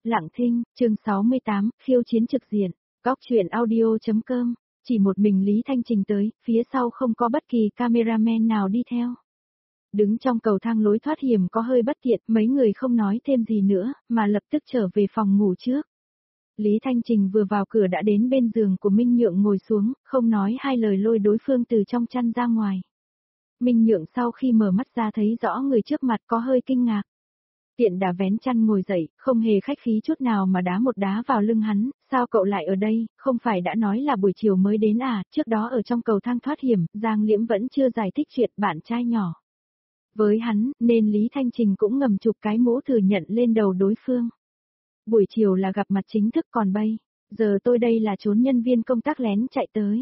Lặng Thinh, chương 68, khiêu chiến trực diện, góc truyện audio.com, chỉ một mình Lý Thanh Trình tới, phía sau không có bất kỳ cameraman nào đi theo. Đứng trong cầu thang lối thoát hiểm có hơi bất tiện, mấy người không nói thêm gì nữa, mà lập tức trở về phòng ngủ trước. Lý Thanh Trình vừa vào cửa đã đến bên giường của Minh Nhượng ngồi xuống, không nói hai lời lôi đối phương từ trong chăn ra ngoài. Minh Nhượng sau khi mở mắt ra thấy rõ người trước mặt có hơi kinh ngạc. Tiện đã vén chăn ngồi dậy, không hề khách khí chút nào mà đá một đá vào lưng hắn, sao cậu lại ở đây, không phải đã nói là buổi chiều mới đến à, trước đó ở trong cầu thang thoát hiểm, Giang Liễm vẫn chưa giải thích chuyện bạn trai nhỏ. Với hắn, nên Lý Thanh Trình cũng ngầm chụp cái mũ thừa nhận lên đầu đối phương. Buổi chiều là gặp mặt chính thức còn giờ tôi đây là trốn nhân viên công tác lén chạy tới.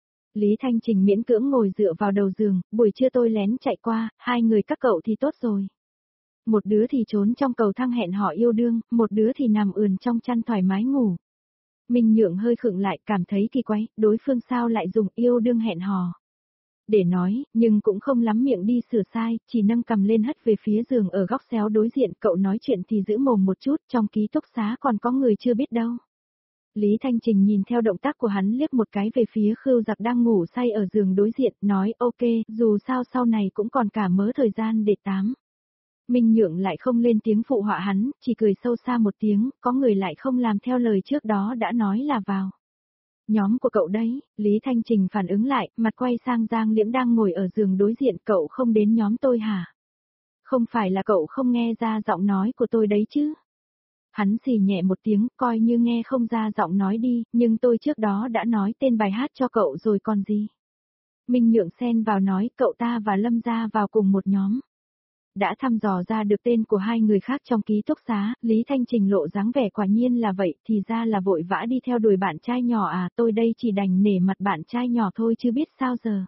Lý Thanh Trình miễn cưỡng ngồi dựa vào đầu giường, buổi trưa tôi lén chạy qua, hai người các cậu thì tốt rồi. Một đứa thì trốn trong cầu thang hẹn hò yêu đương, một đứa thì nằm ườn trong chăn thoải mái ngủ. Minh Nhượng hơi khựng lại, cảm thấy kỳ quái, đối phương sao lại dùng yêu đương hẹn hò. Để nói, nhưng cũng không lắm miệng đi sửa sai, chỉ nâng cầm lên hất về phía giường ở góc xéo đối diện, cậu nói chuyện thì giữ mồm một chút, trong ký túc xá còn có người chưa biết đâu. Lý Thanh Trình nhìn theo động tác của hắn liếc một cái về phía Khưu Giặc đang ngủ say ở giường đối diện, nói ok, dù sao sau này cũng còn cả mớ thời gian để tám. Minh Nhượng lại không lên tiếng phụ họa hắn, chỉ cười sâu xa một tiếng, có người lại không làm theo lời trước đó đã nói là vào. Nhóm của cậu đấy, Lý Thanh Trình phản ứng lại, mặt quay sang Giang Liễm đang ngồi ở giường đối diện, cậu không đến nhóm tôi hả? Không phải là cậu không nghe ra giọng nói của tôi đấy chứ? Hắn xì nhẹ một tiếng, coi như nghe không ra giọng nói đi, nhưng tôi trước đó đã nói tên bài hát cho cậu rồi còn gì? Minh Nhượng xen vào nói, cậu ta và Lâm gia vào cùng một nhóm. Đã thăm dò ra được tên của hai người khác trong ký túc xá, Lý Thanh Trình lộ dáng vẻ quả nhiên là vậy, thì ra là vội vã đi theo đuổi bạn trai nhỏ à, tôi đây chỉ đành nể mặt bạn trai nhỏ thôi chứ biết sao giờ.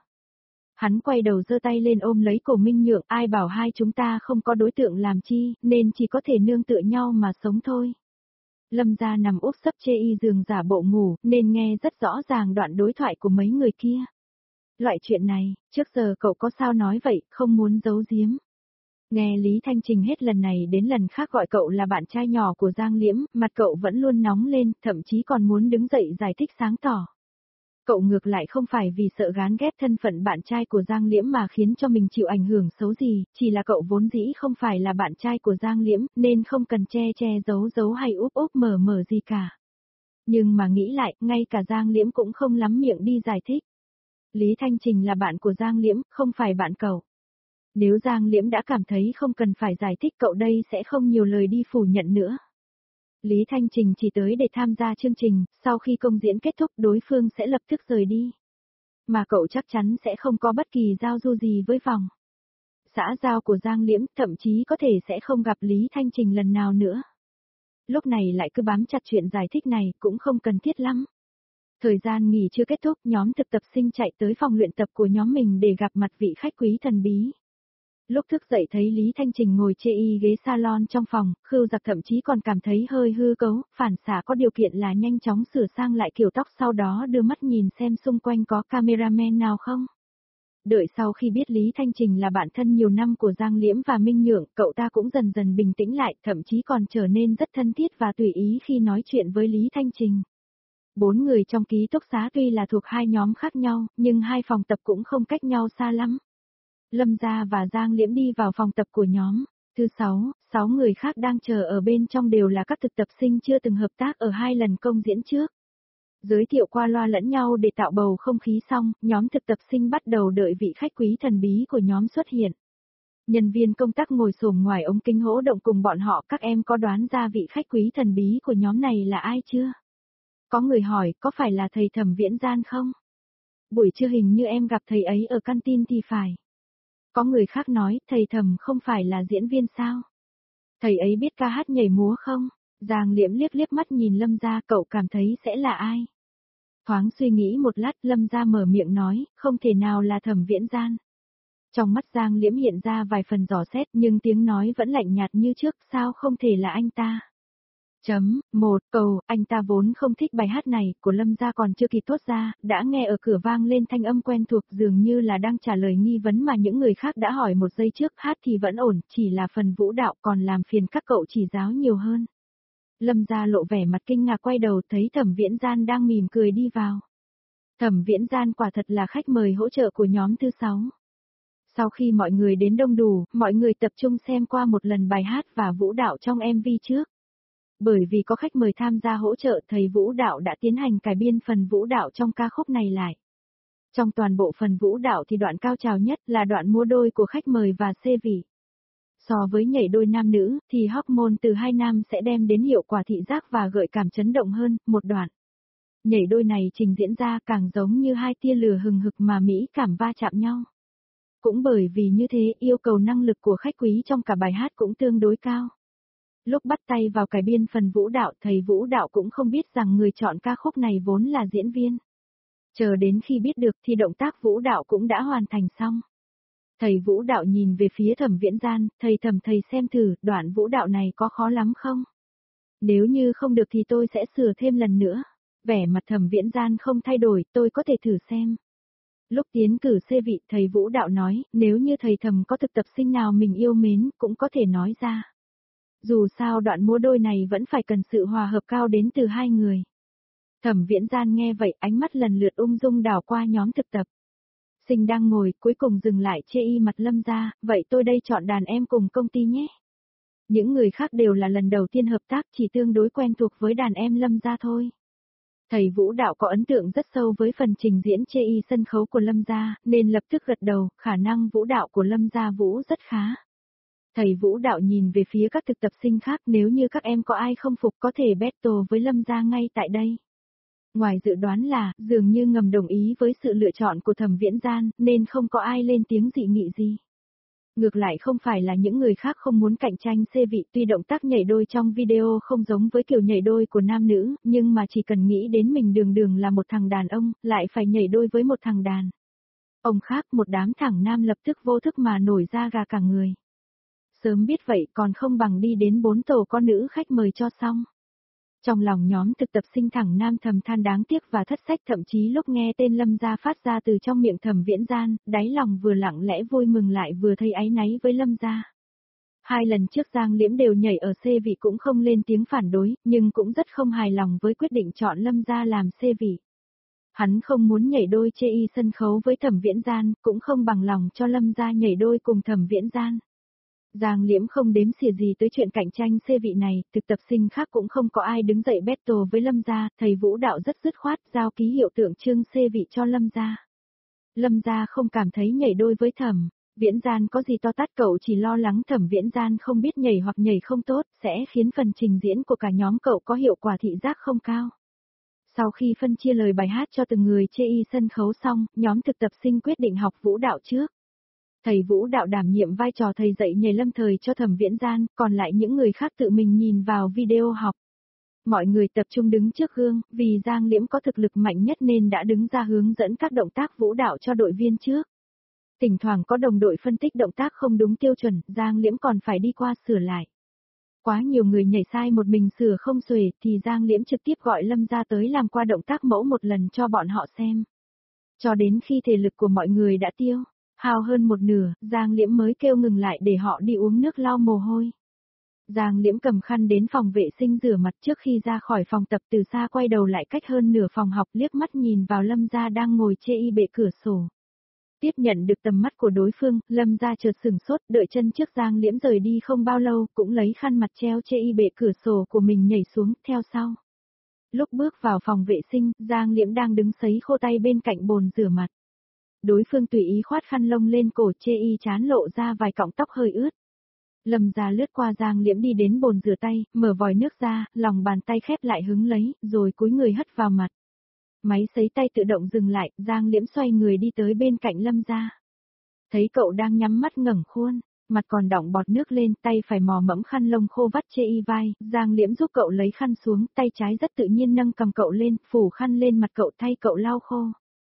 Hắn quay đầu giơ tay lên ôm lấy cổ Minh Nhượng, ai bảo hai chúng ta không có đối tượng làm chi, nên chỉ có thể nương tựa nhau mà sống thôi. Lâm gia nằm úp sấp chê y giường giả bộ ngủ, nên nghe rất rõ ràng đoạn đối thoại của mấy người kia. Loại chuyện này, trước giờ cậu có sao nói vậy, không muốn giấu giếm. Nghe Lý Thanh Trình hết lần này đến lần khác gọi cậu là bạn trai nhỏ của Giang Liễm, mặt cậu vẫn luôn nóng lên, thậm chí còn muốn đứng dậy giải thích sáng tỏ. Cậu ngược lại không phải vì sợ gán ghép thân phận bạn trai của Giang Liễm mà khiến cho mình chịu ảnh hưởng xấu gì, chỉ là cậu vốn dĩ không phải là bạn trai của Giang Liễm, nên không cần che giấu hay úp mở gì cả. Nhưng mà nghĩ lại, ngay cả Giang Liễm cũng không lắm miệng đi giải thích. Lý Thanh Trình là bạn của Giang Liễm, không phải bạn cậu. Nếu Giang Liễm đã cảm thấy không cần phải giải thích cậu đây sẽ không nhiều lời đi phủ nhận nữa. Lý Thanh Trình chỉ tới để tham gia chương trình, sau khi công diễn kết thúc đối phương sẽ lập tức rời đi. Mà cậu chắc chắn sẽ không có bất kỳ giao du gì với vòng xã giao của Giang Liễm, thậm chí có thể sẽ không gặp Lý Thanh Trình lần nào nữa. Lúc này lại cứ bám chặt chuyện giải thích này cũng không cần thiết lắm. Thời gian nghỉ chưa kết thúc, nhóm thực tập sinh chạy tới phòng luyện tập của nhóm mình để gặp mặt vị khách quý thần bí. Lúc thức dậy thấy Lý Thanh Trình ngồi chê y ghế salon trong phòng, Khưu Giặc thậm chí còn cảm thấy hơi hư cấu, phản xạ có điều kiện là nhanh chóng sửa sang lại kiểu tóc sau đó đưa mắt nhìn xem xung quanh có cameraman nào không. Đợi sau khi biết Lý Thanh Trình là bạn thân nhiều năm của Giang Liễm và Minh Nhượng, cậu ta cũng dần dần bình tĩnh lại, thậm chí còn trở nên rất thân thiết và tùy ý khi nói chuyện với Lý Thanh Trình. 4 người trong ký túc xá tuy là thuộc hai nhóm khác nhau, nhưng hai phòng tập cũng không cách nhau xa lắm. Lâm gia và Giang Liễm đi vào phòng tập của nhóm. Thứ 6 người khác đang chờ ở bên trong đều là các thực tập sinh chưa từng hợp tác ở 2 lần công diễn trước. Giới thiệu qua loa lẫn nhau để tạo bầu không khí xong, nhóm thực tập sinh bắt đầu đợi vị khách quý thần bí của nhóm xuất hiện. Nhân viên công tác ngồi xổm ngoài ống kính hỗ động cùng bọn họ, các em có đoán ra vị khách quý thần bí của nhóm này là ai chưa? Có người hỏi, có phải là thầy Thẩm Viễn Gian không? Buổi trưa hình như em gặp thầy ấy ở canteen thì phải. Có người khác nói, thầy Thẩm không phải là diễn viên sao? Thầy ấy biết ca hát nhảy múa không? Giang Liễm liếc mắt nhìn Lâm gia, cậu cảm thấy sẽ là ai? Thoáng suy nghĩ một lát, Lâm gia mở miệng nói, không thể nào là Thẩm Viễn Gian. Trong mắt Giang Liễm hiện ra vài phần dò xét, nhưng tiếng nói vẫn lạnh nhạt như trước, sao không thể là anh ta? Anh ta vốn không thích bài hát này, của Lâm gia còn chưa kịp thốt ra, đã nghe ở cửa vang lên thanh âm quen thuộc, dường như là đang trả lời nghi vấn mà những người khác đã hỏi một giây trước, hát thì vẫn ổn, chỉ là phần vũ đạo còn làm phiền các cậu chỉ giáo nhiều hơn. Lâm Gia lộ vẻ mặt kinh ngạc quay đầu thấy Thẩm Viễn Gian đang mỉm cười đi vào. Thẩm Viễn Gian quả thật là khách mời hỗ trợ của nhóm thứ 6. Sau khi mọi người đến đông đủ, mọi người tập trung xem qua một lần bài hát và vũ đạo trong MV trước. Bởi vì có khách mời tham gia hỗ trợ, thầy vũ đạo đã tiến hành cải biên phần vũ đạo trong ca khúc này lại. Trong toàn bộ phần vũ đạo thì đoạn cao trào nhất là đoạn múa đôi của khách mời và xê vị. So với nhảy đôi nam nữ, thì hormone từ hai nam sẽ đem đến hiệu quả thị giác và gợi cảm chấn động hơn, một đoạn. Nhảy đôi này trình diễn ra càng giống như hai tia lửa hừng hực mà mỹ cảm va chạm nhau. Cũng bởi vì như thế, yêu cầu năng lực của khách quý trong cả bài hát cũng tương đối cao. Lúc bắt tay vào cải biên phần vũ đạo, thầy vũ đạo cũng không biết rằng người chọn ca khúc này vốn là diễn viên. Chờ đến khi biết được thì động tác vũ đạo cũng đã hoàn thành xong. Thầy vũ đạo nhìn về phía Thẩm Viễn Gian, thầy xem thử, đoạn vũ đạo này có khó lắm không? Nếu như không được thì tôi sẽ sửa thêm lần nữa. Vẻ mặt Thẩm Viễn Gian không thay đổi, tôi có thể thử xem. Lúc tiến cử xê vị, thầy vũ đạo nói, nếu như thầy Thẩm có thực tập sinh nào mình yêu mến, cũng có thể nói ra. Dù sao đoạn múa đôi này vẫn phải cần sự hòa hợp cao đến từ hai người. Thẩm Viễn Gian nghe vậy, ánh mắt lần lượt ung dung đảo qua nhóm thực tập sinh đang ngồi, cuối cùng dừng lại chê y mặt Lâm Gia, vậy tôi đây chọn đàn em cùng công ty nhé. Những người khác đều là lần đầu tiên hợp tác, chỉ tương đối quen thuộc với đàn em Lâm Gia thôi. Thầy vũ đạo có ấn tượng rất sâu với phần trình diễn chê y sân khấu của Lâm Gia, nên lập tức gật đầu, khả năng vũ đạo của Lâm Gia Vũ rất khá. Thầy vũ đạo nhìn về phía các thực tập sinh khác, nếu như các em có ai không phục có thể battle với Lâm Gia ngay tại đây. Ngoài dự đoán là, dường như ngầm đồng ý với sự lựa chọn của Thẩm Viễn Gian, nên không có ai lên tiếng dị nghị gì. Ngược lại không phải là những người khác không muốn cạnh tranh xê vị, tuy động tác nhảy đôi trong video không giống với kiểu nhảy đôi của nam nữ, nhưng mà chỉ cần nghĩ đến mình đường đường là một thằng đàn ông, lại phải nhảy đôi với một thằng đàn ông khác, một đám thằng nam lập tức vô thức mà nổi da gà cả người. Sớm biết vậy còn không bằng đi đến 4 tổ con nữ khách mời cho xong. Trong lòng nhóm thực tập sinh thẳng nam thầm than đáng tiếc và thất sách, thậm chí lúc nghe tên Lâm Gia phát ra từ trong miệng Thẩm Viễn Gian, đáy lòng vừa lặng lẽ vui mừng lại vừa thấy áy náy với Lâm Gia. 2 lần trước Giang Liễm đều nhảy ở xê vị cũng không lên tiếng phản đối, nhưng cũng rất không hài lòng với quyết định chọn Lâm Gia làm xê vị. Hắn không muốn nhảy đôi chê y sân khấu với Thẩm Viễn Gian, cũng không bằng lòng cho Lâm Gia nhảy đôi cùng Thẩm Viễn Gian. Giang Liễm không đếm xỉa gì tới chuyện cạnh tranh xê vị này, thực tập sinh khác cũng không có ai đứng dậy battle với Lâm Gia, thầy vũ đạo rất dứt khoát giao ký hiệu tượng trưng xê vị cho Lâm Gia. Lâm Gia không cảm thấy nhảy đôi với Thẩm Viễn Gian có gì to tát, cậu chỉ lo lắng Thẩm Viễn Gian không biết nhảy hoặc nhảy không tốt, sẽ khiến phần trình diễn của cả nhóm cậu có hiệu quả thị giác không cao. Sau khi phân chia lời bài hát cho từng người chê y sân khấu xong, nhóm thực tập sinh quyết định học vũ đạo trước. Thầy vũ đạo đảm nhiệm vai trò thầy dạy nhảy lâm thời cho Thẩm Viễn Gian, còn lại những người khác tự mình nhìn vào video học. Mọi người tập trung đứng trước gương, vì Giang Liễm có thực lực mạnh nhất nên đã đứng ra hướng dẫn các động tác vũ đạo cho đội viên trước. Thỉnh thoảng có đồng đội phân tích động tác không đúng tiêu chuẩn, Giang Liễm còn phải đi qua sửa lại. Quá nhiều người nhảy sai một mình sửa không xuể thì Giang Liễm trực tiếp gọi Lâm Gia tới làm qua động tác mẫu một lần cho bọn họ xem. Cho đến khi thể lực của mọi người đã tiêu hao hơn một nửa, Giang Liễm mới kêu ngừng lại để họ đi uống nước lau mồ hôi. Giang Liễm cầm khăn đến phòng vệ sinh rửa mặt trước khi ra khỏi phòng tập, từ xa quay đầu lại cách hơn nửa phòng học liếc mắt nhìn vào Lâm Gia đang ngồi chê y bệ cửa sổ. Tiếp nhận được tầm mắt của đối phương, Lâm Gia chợt sửng sốt, đợi chân trước Giang Liễm rời đi không bao lâu, cũng lấy khăn mặt treo chê y bệ cửa sổ của mình nhảy xuống, theo sau. Lúc bước vào phòng vệ sinh, Giang Liễm đang đứng sấy khô tay bên cạnh bồn rửa mặt. Đối phương tùy ý khoát khăn lông lên cổ chê y chán lộ ra vài cọng tóc hơi ướt. Lâm Gia lướt qua Giang Liễm đi đến bồn rửa tay, mở vòi nước ra, lòng bàn tay khép lại hứng lấy, rồi cúi người hất vào mặt. Máy sấy tay tự động dừng lại, Giang Liễm xoay người đi tới bên cạnh Lâm Gia. Thấy cậu đang nhắm mắt ngẩng khuôn, mặt còn đọng bọt nước lên, tay phải mò mẫm khăn lông khô vắt chê y vai, Giang Liễm giúp cậu lấy khăn xuống, tay trái rất tự nhiên nâng cầm cậu lên, phủ khăn lên mặt cậu thay cậu lau khô.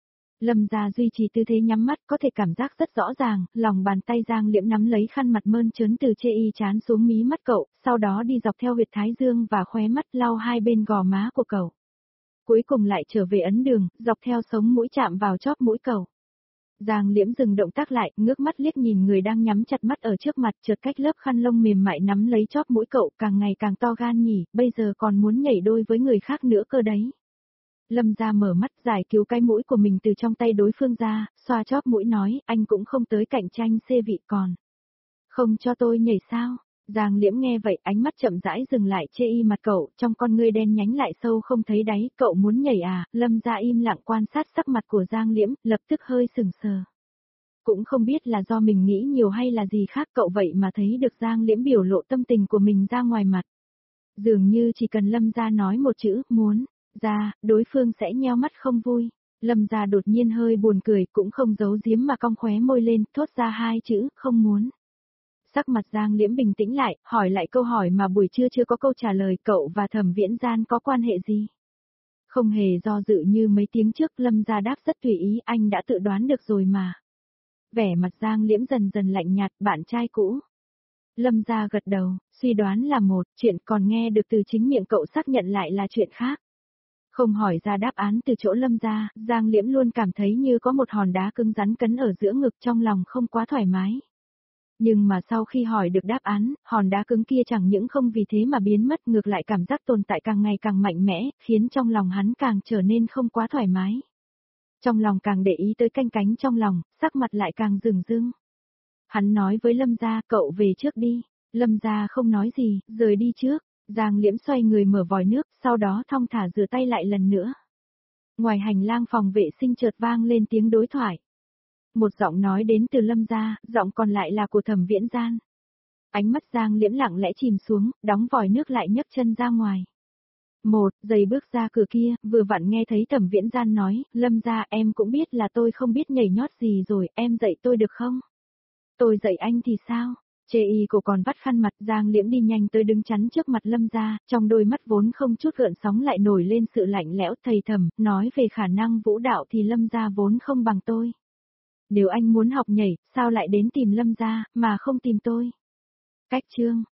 Lâm Gia duy trì tư thế nhắm mắt, có thể cảm giác rất rõ ràng, lòng bàn tay Giang Liễm nắm lấy khăn mặt mơn trớn từ chê y trán xuống mí mắt cậu, sau đó đi dọc theo huyệt thái dương và khóe mắt lau hai bên gò má của cậu. Cuối cùng lại trở về ấn đường, dọc theo sống mũi chạm vào chóp mũi cậu. Giang Liễm dừng động tác lại, ngước mắt liếc nhìn người đang nhắm chặt mắt ở trước mặt, chợt cách lớp khăn lông mềm mại nắm lấy chóp mũi cậu, càng ngày càng to gan nhỉ, bây giờ còn muốn nhảy đôi với người khác nữa cơ đấy. Lâm Gia mở mắt giải cứu cái mũi của mình từ trong tay đối phương ra, xoa chóp mũi nói, anh cũng không tới cạnh tranh xê vị còn. Không cho tôi nhảy sao? Giang Liễm nghe vậy, ánh mắt chậm rãi dừng lại chê y mặt cậu, trong con ngươi đen nhánh lại sâu không thấy đáy, cậu muốn nhảy à? Lâm Gia im lặng quan sát sắc mặt của Giang Liễm, lập tức hơi sừng sờ. Cũng không biết là do mình nghĩ nhiều hay là gì khác, cậu vậy mà thấy được Giang Liễm biểu lộ tâm tình của mình ra ngoài mặt. Dường như chỉ cần Lâm Gia nói một chữ, muốn, ra, đối phương sẽ nheo mắt không vui. Lâm Gia đột nhiên hơi buồn cười, cũng không giấu giếm mà cong khóe môi lên, thốt ra hai chữ, không muốn. Sắc mặt Giang Liễm bình tĩnh lại, hỏi lại câu hỏi mà buổi trưa chưa có câu trả lời, cậu và Thẩm Viễn Gian có quan hệ gì? Không hề do dự như mấy tiếng trước, Lâm Gia đáp rất tùy ý, anh đã tự đoán được rồi mà. Vẻ mặt Giang Liễm dần dần lạnh nhạt, bạn trai cũ. Lâm Gia gật đầu, suy đoán là một, chuyện còn nghe được từ chính miệng cậu xác nhận lại là chuyện khác. Không hỏi ra đáp án từ chỗ Lâm Gia, Giang Liễm luôn cảm thấy như có một hòn đá cứng rắn cấn ở giữa ngực, trong lòng không quá thoải mái. Nhưng mà sau khi hỏi được đáp án, hòn đá cứng kia chẳng những không vì thế mà biến mất, ngược lại cảm giác tồn tại càng ngày càng mạnh mẽ, khiến trong lòng hắn càng trở nên không quá thoải mái. Trong lòng càng để ý tới canh cánh trong lòng, sắc mặt lại càng rừng rưng. Hắn nói với Lâm Gia, cậu về trước đi. Lâm Gia không nói gì, rời đi trước. Giang Liễm xoay người mở vòi nước, sau đó thong thả rửa tay lại lần nữa. Ngoài hành lang phòng vệ sinh chợt vang lên tiếng đối thoại. Một giọng nói đến từ Lâm Gia, giọng còn lại là của Thẩm Viễn Gian. Ánh mắt Giang Liễm lặng lẽ chìm xuống, đóng vòi nước lại nhấc chân ra ngoài. Giây bước ra cửa kia, vừa vặn nghe thấy Thẩm Viễn Gian nói, Lâm Gia em cũng biết là tôi không biết nhảy nhót gì rồi, em dạy tôi được không? Tôi dạy anh thì sao? Chê y cô còn vắt khăn mặt, Giang Liễm đi nhanh tới đứng chắn trước mặt Lâm Gia, trong đôi mắt vốn không chút gợn sóng lại nổi lên sự lạnh lẽo. Thầy Thẩm, nói về khả năng vũ đạo thì Lâm Gia vốn không bằng tôi. Nếu anh muốn học nhảy, sao lại đến tìm Lâm Gia, mà không tìm tôi? Cách chương